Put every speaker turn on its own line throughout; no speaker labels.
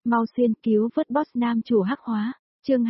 mau xuyên cứu vớt boss nam chủ hắc hóa, chương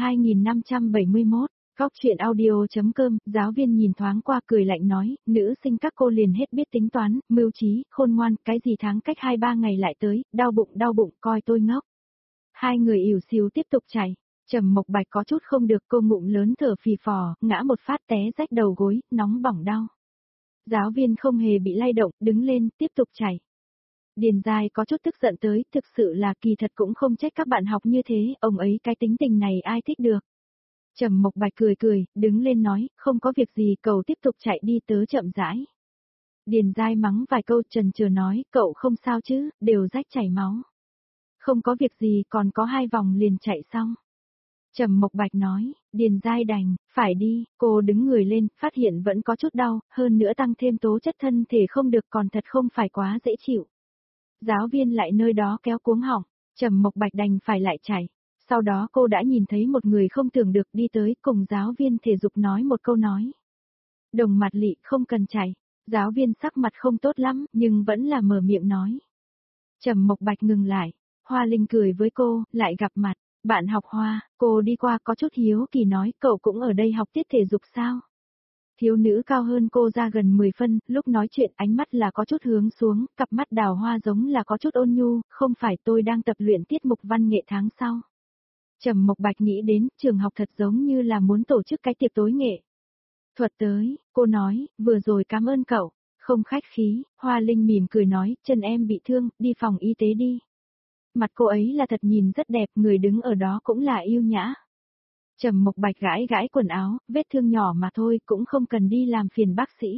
2571, góc chuyện audio.com, giáo viên nhìn thoáng qua cười lạnh nói, nữ sinh các cô liền hết biết tính toán, mưu trí, khôn ngoan, cái gì tháng cách 2-3 ngày lại tới, đau bụng, coi tôi ngốc. Hai người ỉu xìu tiếp tục chạy, Trầm Mộc Bạch có chút không được, cô ngụm lớn thở phì phò, ngã một phát té rách đầu gối, nóng bỏng đau. Giáo viên không hề bị lay động, đứng lên, tiếp tục chạy. Điền Giai có chút tức giận tới, thực sự là kỳ thật cũng không trách các bạn học như thế, ông ấy cái tính tình này ai thích được. Trầm Mộc Bạch cười, đứng lên nói, không có việc gì, cậu tiếp tục chạy đi, tớ chậm rãi. Điền Giai mắng vài câu, trần trừ nói, cậu không sao chứ, đều rách chảy máu. Không có việc gì, còn có 2 vòng liền chạy xong. Trầm Mộc Bạch nói, Điền Giai đành, phải đi, cô đứng người lên, phát hiện vẫn có chút đau, hơn nữa tăng thêm tố chất thân thể không được, còn thật không phải quá dễ chịu. Giáo viên lại nơi đó kéo cuống họng, Trầm Mộc Bạch đành phải lại chạy. Sau đó cô đã nhìn thấy một người không tưởng được đi tới, cùng giáo viên thể dục nói một câu nói. Đồng mặt lị, không cần chạy. Giáo viên sắc mặt không tốt lắm, nhưng vẫn là mở miệng nói. Trầm Mộc Bạch ngừng lại, Hoa Linh cười với cô, lại gặp mặt. Bạn học Hoa, cô đi qua có chút hiếu kỳ nói, cậu cũng ở đây học tiết thể dục sao? Thiếu nữ cao hơn cô ra gần 10 phân, lúc nói chuyện ánh mắt là có chút hướng xuống, cặp mắt đào hoa giống là có chút ôn nhu, không phải tôi đang tập luyện tiết mục văn nghệ tháng sau. Trầm Mộc Bạch nghĩ đến, trường học thật giống như là muốn tổ chức cái tiệc tối nghệ thuật tới, cô nói, vừa rồi cảm ơn cậu, không khách khí, Hoa Linh mỉm cười nói, chân em bị thương, đi phòng y tế đi. Mặt cô ấy là thật nhìn rất đẹp, người đứng ở đó cũng là yêu nhã. Trầm Mộc Bạch gãi quần áo, vết thương nhỏ mà thôi, cũng không cần đi làm phiền bác sĩ.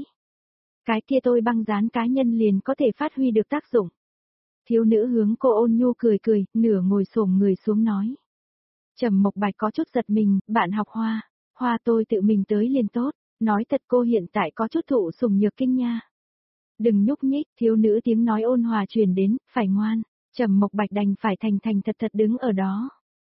Cái kia tôi băng dán cá nhân liền có thể phát huy được tác dụng. Thiếu nữ hướng cô ôn nhu cười, nửa ngồi xổm người xuống nói. Trầm Mộc Bạch có chút giật mình, bạn học Hoa, Hoa tôi tự mình tới liền tốt, nói thật cô hiện tại có chút thụ sủng nhược kinh nha. Đừng nhúc nhích, thiếu nữ tiếng nói ôn hòa truyền đến, phải ngoan, Trầm Mộc Bạch đành phải thành thật đứng ở đó.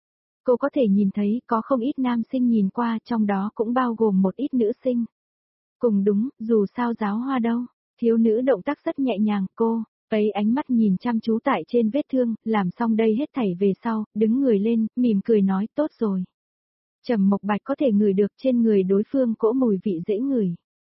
Cô có thể nhìn thấy có không ít nam sinh nhìn qua, trong đó cũng bao gồm một ít nữ sinh. Cùng đúng, dù sao giáo Hoa đâu, thiếu nữ động tác rất nhẹ nhàng, cô ấy ánh mắt nhìn chăm chú tại trên vết thương, làm xong đây hết thảy về sau, đứng người lên, mỉm cười nói, tốt rồi. Trầm Mộc Bạch có thể ngửi được trên người đối phương cỗ mùi vị dễ ngửi.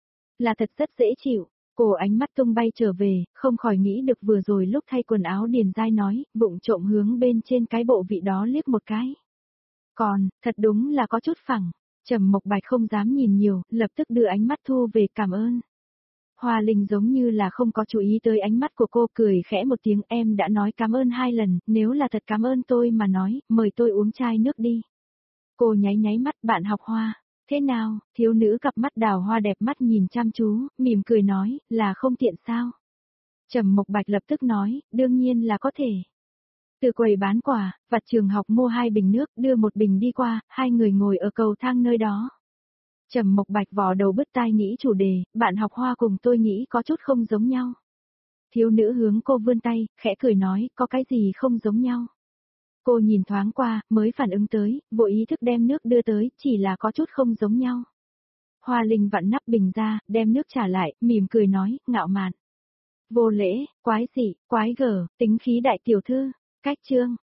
Là thật rất dễ chịu, cô ánh mắt tung bay trở về, không khỏi nghĩ được vừa rồi lúc thay quần áo Điền Giai nói, vụng trộm hướng bên trên cái bộ vị đó liếc một cái. Còn, thật đúng là có chút phẳng. Trầm Mộc Bạch không dám nhìn nhiều, lập tức đưa ánh mắt thu về, cảm ơn. Hoa Linh giống như là không có chú ý tới ánh mắt của cô, cười khẽ một tiếng, em đã nói cảm ơn 2 lần, nếu là thật cảm ơn tôi mà nói, mời tôi uống chai nước đi. Cô nháy mắt, bạn học Hoa, thế nào, thiếu nữ cặp mắt đào hoa đẹp mắt nhìn chăm chú, mỉm cười nói, là không tiện sao? Trầm Mộc Bạch lập tức nói, đương nhiên là có thể. Từ quầy bán quà, vặt trường học mua 2 bình nước, đưa một bình đi qua, 2 người ngồi ở cầu thang nơi đó. Trầm Mộc Bạch vò đầu bứt tai nghĩ chủ đề, bạn học Hoa cùng tôi nghĩ có chút không giống nhau. Thiếu nữ hướng cô vươn tay, khẽ cười nói, có cái gì không giống nhau. Cô nhìn thoáng qua, mới phản ứng tới, vội ý thức đem nước đưa tới, chỉ là có chút không giống nhau. Hoa Linh vặn nắp bình ra, đem nước trả lại, mỉm cười nói, ngạo mạn. Vô lễ, quái dị, quái gở, tính khí đại tiểu thư, cách chương.